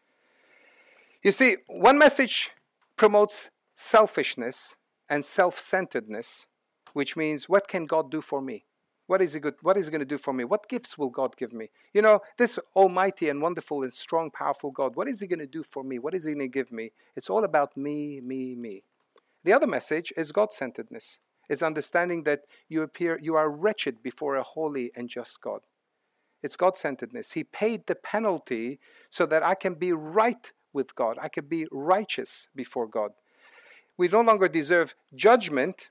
You see, one message promotes selfishness and self-centeredness, which means, what can God do for me? What is he good? What is he going to do for me? What gifts will God give me? You know, this almighty and wonderful and strong, powerful God, what is he going to do for me? What is he going to give me? It's all about me, me, me. The other message is God-centeredness. It's understanding that you appear, you are wretched before a holy and just God. It's God-centeredness. He paid the penalty so that I can be right with God. I can be righteous before God. We no longer deserve judgment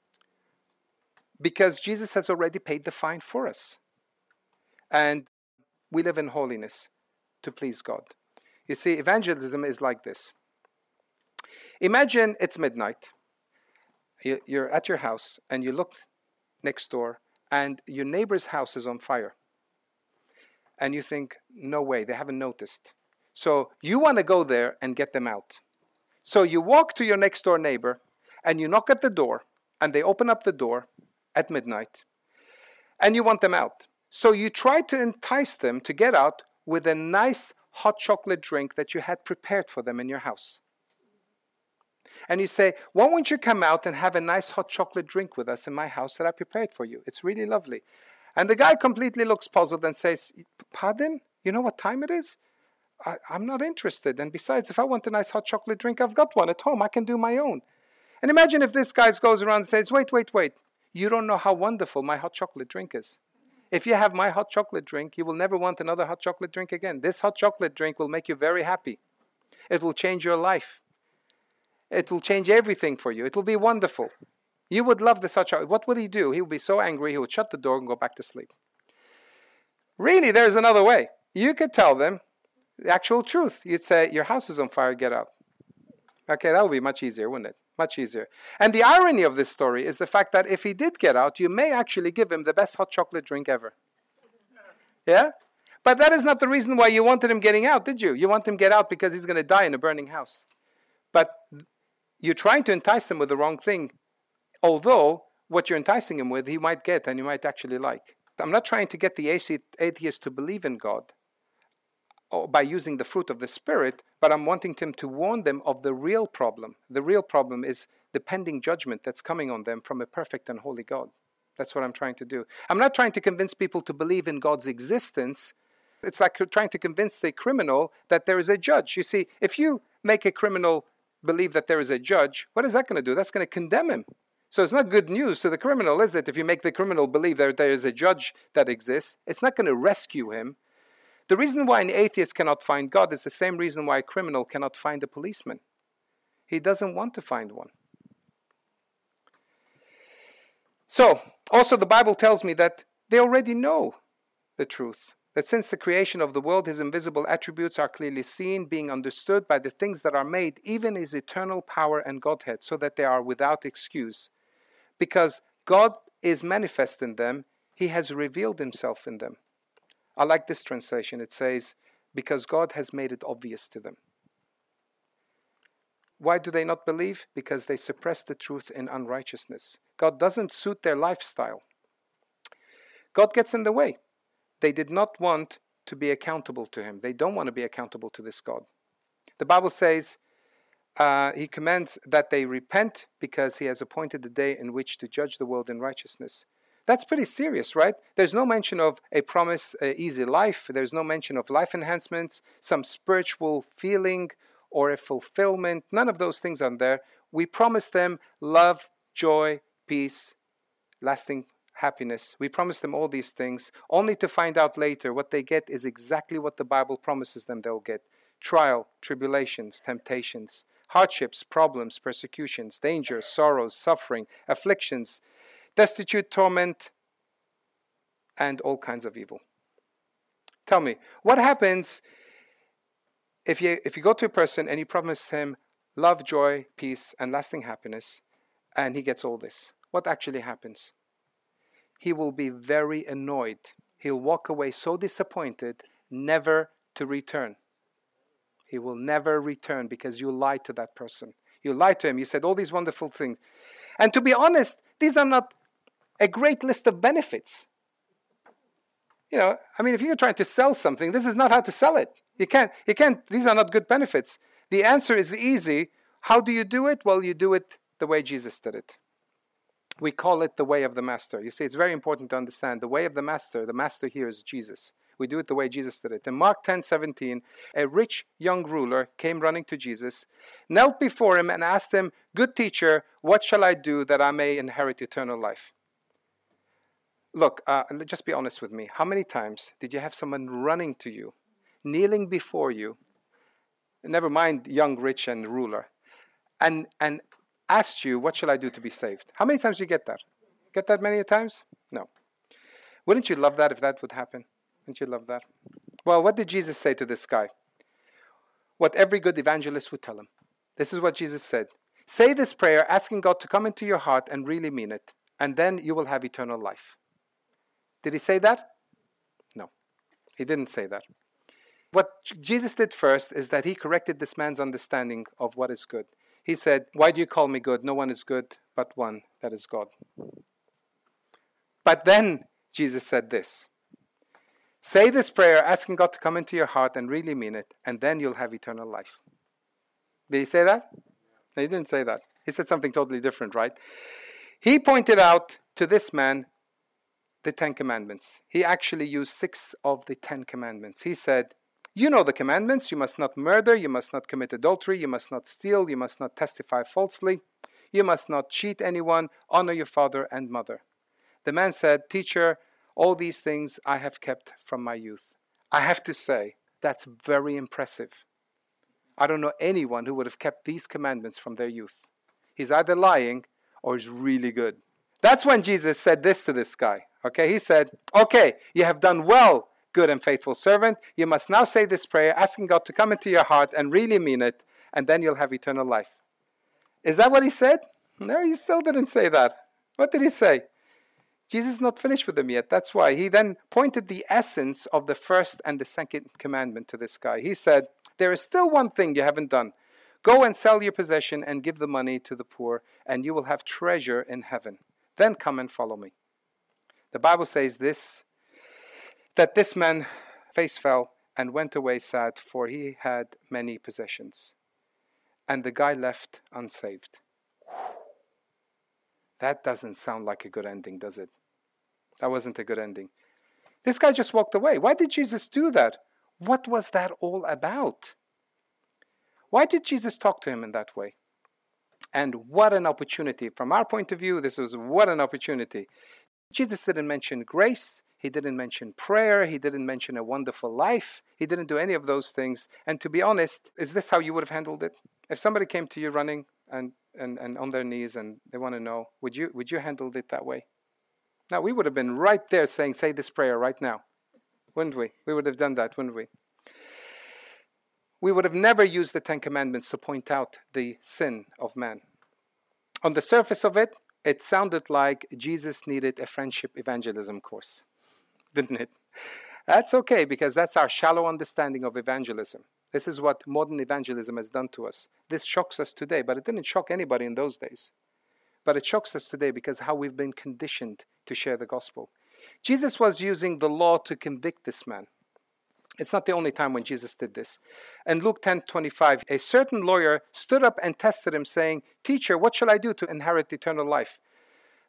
because Jesus has already paid the fine for us. And we live in holiness to please God. You see, evangelism is like this. Imagine it's midnight. You're at your house and you look next door and your neighbor's house is on fire. And you think, no way, they haven't noticed. So you want to go there and get them out. So you walk to your next door neighbor and you knock at the door and they open up the door at midnight and you want them out. So you try to entice them to get out with a nice hot chocolate drink that you had prepared for them in your house. And you say, why won't you come out and have a nice hot chocolate drink with us in my house that I prepared for you? It's really lovely. And the guy completely looks puzzled and says, pardon? You know what time it is? I, I'm not interested. And besides, if I want a nice hot chocolate drink, I've got one at home. I can do my own. And imagine if this guy goes around and says, wait, wait, wait. You don't know how wonderful my hot chocolate drink is. If you have my hot chocolate drink, you will never want another hot chocolate drink again. This hot chocolate drink will make you very happy. It will change your life. It will change everything for you. It will be wonderful. You would love this hot chocolate. What would he do? He would be so angry, he would shut the door and go back to sleep. Really, there's another way. You could tell them the actual truth. You'd say, your house is on fire, get out. Okay, that would be much easier, wouldn't it? Much easier. And the irony of this story is the fact that if he did get out, you may actually give him the best hot chocolate drink ever. Yeah? But that is not the reason why you wanted him getting out, did you? You want him to get out because he's going to die in a burning house. But you're trying to entice him with the wrong thing, although what you're enticing him with, he might get and you might actually like. I'm not trying to get the atheist to believe in God by using the fruit of the Spirit, but I'm wanting him to warn them of the real problem. The real problem is the pending judgment that's coming on them from a perfect and holy God. That's what I'm trying to do. I'm not trying to convince people to believe in God's existence. It's like trying to convince the criminal that there is a judge. You see, if you make a criminal believe that there is a judge, what is that going to do? That's going to condemn him. So it's not good news to the criminal, is it? If you make the criminal believe that there is a judge that exists, it's not going to rescue him. The reason why an atheist cannot find God is the same reason why a criminal cannot find a policeman. He doesn't want to find one. So, also the Bible tells me that they already know the truth. That since the creation of the world, his invisible attributes are clearly seen, being understood by the things that are made, even his eternal power and Godhead, so that they are without excuse. Because God is manifest in them, he has revealed himself in them. I like this translation. It says, because God has made it obvious to them. Why do they not believe? Because they suppress the truth in unrighteousness. God doesn't suit their lifestyle. God gets in the way. They did not want to be accountable to him. They don't want to be accountable to this God. The Bible says, uh, he commands that they repent because he has appointed the day in which to judge the world in righteousness. That's pretty serious, right? There's no mention of a promise, uh, easy life. There's no mention of life enhancements, some spiritual feeling or a fulfillment. None of those things are there. We promise them love, joy, peace, lasting happiness. We promise them all these things, only to find out later what they get is exactly what the Bible promises them they'll get. Trial, tribulations, temptations, hardships, problems, persecutions, dangers, sorrows, suffering, afflictions, destitute, torment, and all kinds of evil. Tell me, what happens if you if you go to a person and you promise him love, joy, peace, and lasting happiness, and he gets all this? What actually happens? He will be very annoyed. He'll walk away so disappointed, never to return. He will never return because you lied to that person. You lied to him. You said all these wonderful things. And to be honest, these are not a great list of benefits. You know, I mean, if you're trying to sell something, this is not how to sell it. You can't, you can't, these are not good benefits. The answer is easy. How do you do it? Well, you do it the way Jesus did it. We call it the way of the master. You see, it's very important to understand the way of the master. The master here is Jesus. We do it the way Jesus did it. In Mark ten seventeen, a rich young ruler came running to Jesus, knelt before him and asked him, "Good teacher, what shall I do that I may inherit eternal life?" Look, uh, just be honest with me. How many times did you have someone running to you, kneeling before you, never mind young, rich, and ruler, and and asked you, what shall I do to be saved? How many times do you get that? Get that many times? No. Wouldn't you love that if that would happen? Wouldn't you love that? Well, what did Jesus say to this guy? What every good evangelist would tell him. This is what Jesus said. Say this prayer, asking God to come into your heart and really mean it, and then you will have eternal life. Did he say that? No, he didn't say that. What Jesus did first is that he corrected this man's understanding of what is good. He said, "Why do you call me good? No one is good but one, that is God." But then Jesus said this. Say this prayer, asking God to come into your heart and really mean it, and then you'll have eternal life. Did he say that? No, he didn't say that. He said something totally different, right? He pointed out to this man the Ten Commandments. He actually used six of the Ten Commandments. He said, you know the commandments. You must not murder. You must not commit adultery. You must not steal. You must not testify falsely. You must not cheat anyone. Honor your father and mother. The man said, "Teacher, all these things I have kept from my youth." I have to say, that's very impressive. I don't know anyone who would have kept these commandments from their youth. He's either lying or he's really good. That's when Jesus said this to this guy. Okay, he said, "Okay, you have done well, good and faithful servant. You must now say this prayer, asking God to come into your heart and really mean it, and then you'll have eternal life." Is that what he said? No, he still didn't say that. What did he say? Jesus is not finished with him yet. That's why he then pointed the essence of the first and the second commandment to this guy. He said, there is still one thing you haven't done. Go and sell your possession and give the money to the poor, and you will have treasure in heaven. Then come and follow me. The Bible says this, that this man face fell and went away sad, for he had many possessions. And the guy left unsaved. That doesn't sound like a good ending, does it? That wasn't a good ending. This guy just walked away. Why did Jesus do that? What was that all about? Why did Jesus talk to him in that way? And what an opportunity. From our point of view, this was what an opportunity. Jesus didn't mention grace. He didn't mention prayer. He didn't mention a wonderful life. He didn't do any of those things. And to be honest, is this how you would have handled it? If somebody came to you running and, and, and on their knees and they want to know, would you would you handle it that way? Now, we would have been right there saying, say this prayer right now. Wouldn't we? We would have done that, wouldn't we? We would have never used the Ten Commandments to point out the sin of man. On the surface of it, it sounded like Jesus needed a friendship evangelism course, didn't it? That's okay, because that's our shallow understanding of evangelism. This is what modern evangelism has done to us. This shocks us today, but it didn't shock anybody in those days. But it shocks us today because how we've been conditioned to share the gospel. Jesus was using the law to convict this man. It's not the only time when Jesus did this. In Luke ten twenty-five, a certain lawyer stood up and tested him, saying, "Teacher, what shall I do to inherit eternal life?"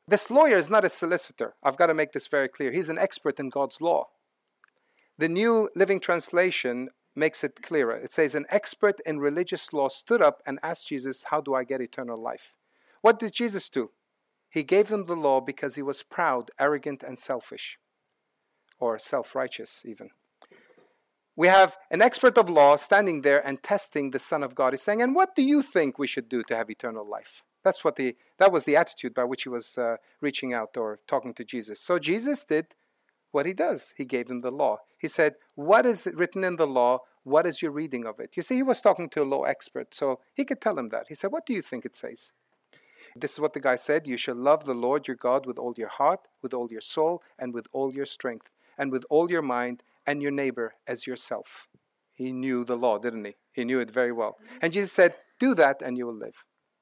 This lawyer is not a solicitor. I've got to make this very clear. He's an expert in God's law. The New Living Translation makes it clearer. It says, an expert in religious law stood up and asked Jesus, how do I get eternal life? What did Jesus do? He gave them the law because he was proud, arrogant, and selfish, or self-righteous even. We have an expert of law standing there and testing the Son of God. He's saying, and what do you think we should do to have eternal life? That's what the, that was the attitude by which he was uh, reaching out or talking to Jesus. So Jesus did what he does. He gave them the law. He said, what is written in the law? What is your reading of it? You see, he was talking to a law expert, so he could tell him that. He said, what do you think it says? This is what the guy said. You shall love the Lord your God with all your heart, with all your soul, and with all your strength, and with all your mind, and your neighbor as yourself. He knew the law, didn't he? He knew it very well. And Jesus said, do that and you will live.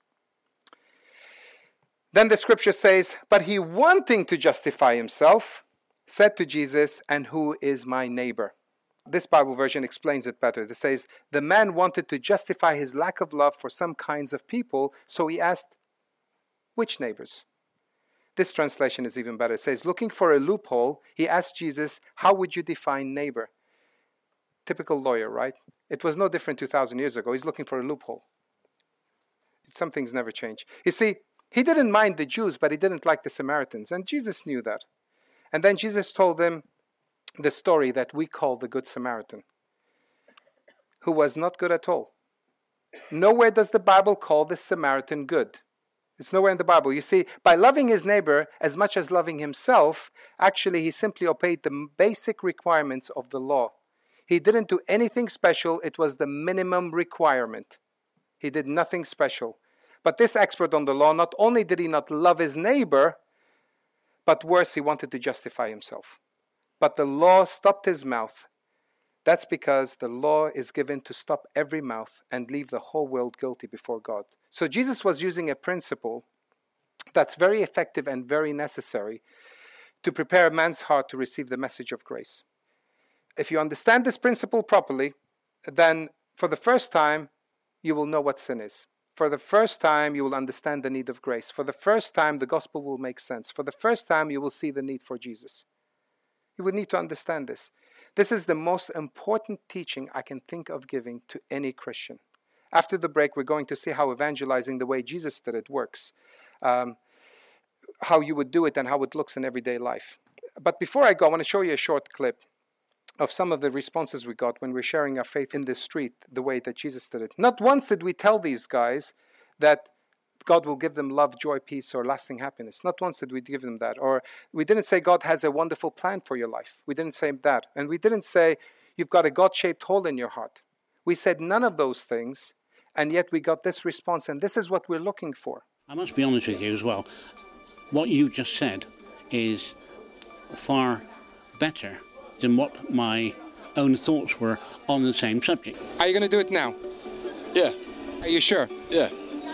Then the scripture says, but he, wanting to justify himself, said to Jesus, and who is my neighbor? This Bible version explains it better. It says, the man wanted to justify his lack of love for some kinds of people, so he asked, which neighbors? This translation is even better. It says, looking for a loophole, he asked Jesus, how would you define neighbor? Typical lawyer, right? It was no different two thousand years ago. He's looking for a loophole. Some things never change. You see, he didn't mind the Jews, but he didn't like the Samaritans, and Jesus knew that. And then Jesus told them the story that we call the Good Samaritan, who was not good at all. Nowhere does the Bible call the Samaritan good. It's nowhere in the Bible. You see, by loving his neighbor as much as loving himself, actually he simply obeyed the basic requirements of the law. He didn't do anything special. It was the minimum requirement. He did nothing special. But this expert on the law, not only did he not love his neighbor, but worse, he wanted to justify himself. But the law stopped his mouth. That's because the law is given to stop every mouth and leave the whole world guilty before God. So Jesus was using a principle that's very effective and very necessary to prepare man's heart to receive the message of grace. If you understand this principle properly, then for the first time, you will know what sin is. For the first time, you will understand the need of grace. For the first time, the gospel will make sense. For the first time, you will see the need for Jesus. You would need to understand this. This is the most important teaching I can think of giving to any Christian. After the break, we're going to see how evangelizing the way Jesus did it works. Um, how you would do it and how it looks in everyday life. But before I go, I want to show you a short clip of some of the responses we got when we're sharing our faith in the street, the way that Jesus did it. Not once did we tell these guys that God will give them love, joy, peace, or lasting happiness. Not once did we give them that. Or we didn't say God has a wonderful plan for your life. We didn't say that. And we didn't say you've got a God-shaped hole in your heart. We said none of those things, and yet we got this response, and this is what we're looking for. I must be honest with you as well. What you just said is far better than what my own thoughts were on the same subject. Are you going to do it now? Yeah. Are you sure? Yeah.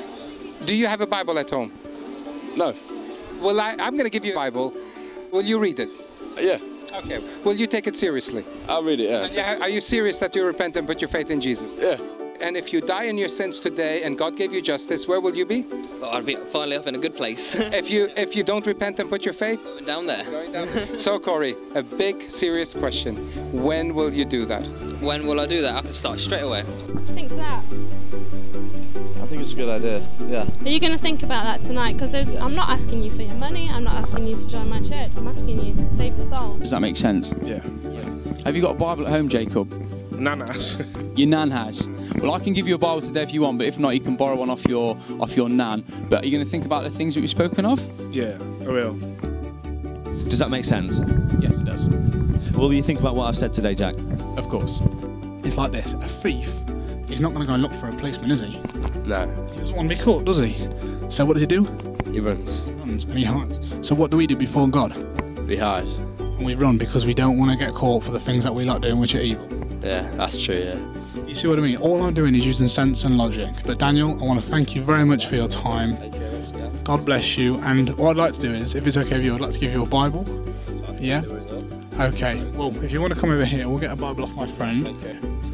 Do you have a Bible at home? No. Well, I, I'm going to give you a Bible. Will you read it? Yeah. Okay. Will you take it seriously? I'll read it, yeah. Yeah, are you serious that you repent and put your faith in Jesus? Yeah. And if you die in your sins today and God gave you justice, where will you be? Well, I'd be finally up in a good place. if you if you don't repent and put your faith? Going down there. Going down there. So, Corey, a big, serious question. When will you do that? When will I do that? I can start straight away. What do you think to that? I think it's a good idea, yeah. Are you going to think about that tonight? Because I'm not asking you for your money, I'm not asking you to join my church, I'm asking you to save your soul. Does that make sense? Yeah. Have you got a Bible at home, Jacob? Nanas. Your nan has. Well, I can give you a Bible today if you want, but if not, you can borrow one off your off your nan. But are you going to think about the things that we've spoken of? Yeah, I will. Does that make sense? Yes, it does. Will you think about what I've said today, Jack? Of course. It's like this, a thief, he's not going to go and look for a policeman, is he? No. He doesn't want to be caught, does he? So what does he do? He runs. He runs and he hides. So what do we do before God? We hide. And we run because we don't want to get caught for the things that we like doing which are evil. Yeah, that's true, yeah. You see what I mean? All I'm doing is using sense and logic. But Daniel, I want to thank you very much for your time. God bless you. And what I'd like to do is, if it's okay with you, I'd like to give you a Bible. Yeah? Okay. Well, if you want to come over here, we'll get a Bible off my friend.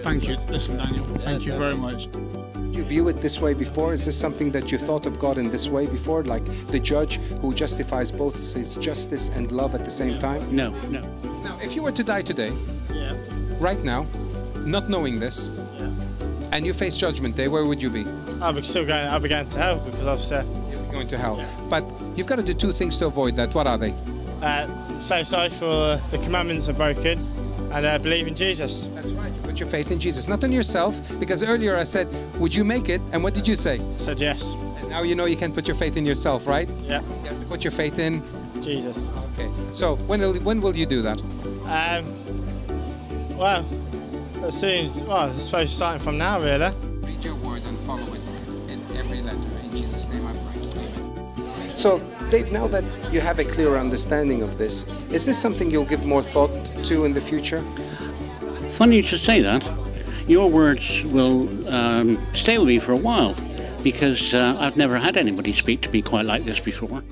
Thank you. Listen, Daniel, thank you very much. Did you view it this way before? Is this something that you thought of God in this way before? Like the judge who justifies both his justice and love at the same time? No, no. Now, if you were to die today, Yeah. right now, not knowing this, Yeah. and you face judgment day, where would you be? I'll be still going. I'll be going to hell because I've said. You'd be going to hell. Yeah. But you've got to do two things to avoid that. What are they? Uh, say sorry for the commandments are broken, and uh, believe in Jesus. That's right. You put your faith in Jesus, not in yourself. Because earlier I said, would you make it? And what did you say? I said yes. And now you know you can put your faith in yourself, right? Yeah. You have to put your faith in Jesus. Okay. So when will, when will you do that? Um. Well, as soon. as- Well, I suppose starting from now, really. Read your word and follow it in every letter. In Jesus' name I pray. Amen. So, Dave, now that you have a clearer understanding of this, is this something you'll give more thought to in the future? Funny you should say that. Your words will um, stay with me for a while because uh, I've never had anybody speak to me quite like this before.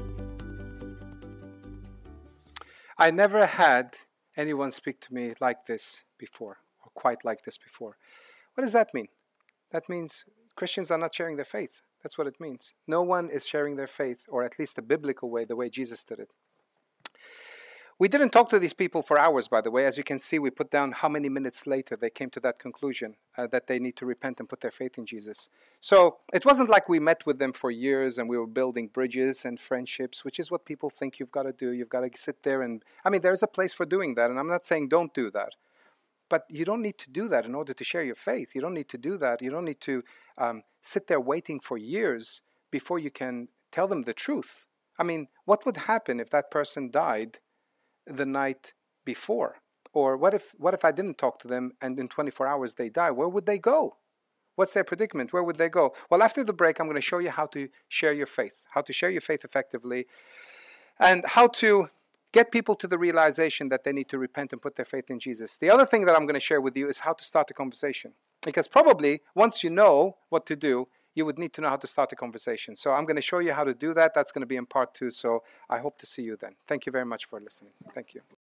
I never had anyone speak to me like this before, or quite like this before. What does that mean? That means Christians are not sharing their faith. That's what it means. No one is sharing their faith, or at least the biblical way, the way Jesus did it. We didn't talk to these people for hours, by the way. As you can see, we put down how many minutes later they came to that conclusion, uh, that they need to repent and put their faith in Jesus. So it wasn't like we met with them for years and we were building bridges and friendships, which is what people think you've got to do. You've got to sit there and, I mean, there's a place for doing that. And I'm not saying don't do that. But you don't need to do that in order to share your faith. You don't need to do that. You don't need to um, sit there waiting for years before you can tell them the truth. I mean, what would happen if that person died the night before? Or what if what if I didn't talk to them and in twenty-four hours they die? Where would they go? What's their predicament? Where would they go? Well, after the break, I'm going to show you how to share your faith, how to share your faith effectively, and how to get people to the realization that they need to repent and put their faith in Jesus. The other thing that I'm going to share with you is how to start a conversation. Because probably once you know what to do, you would need to know how to start a conversation. So I'm going to show you how to do that. That's going to be in part two. So I hope to see you then. Thank you very much for listening. Thank you.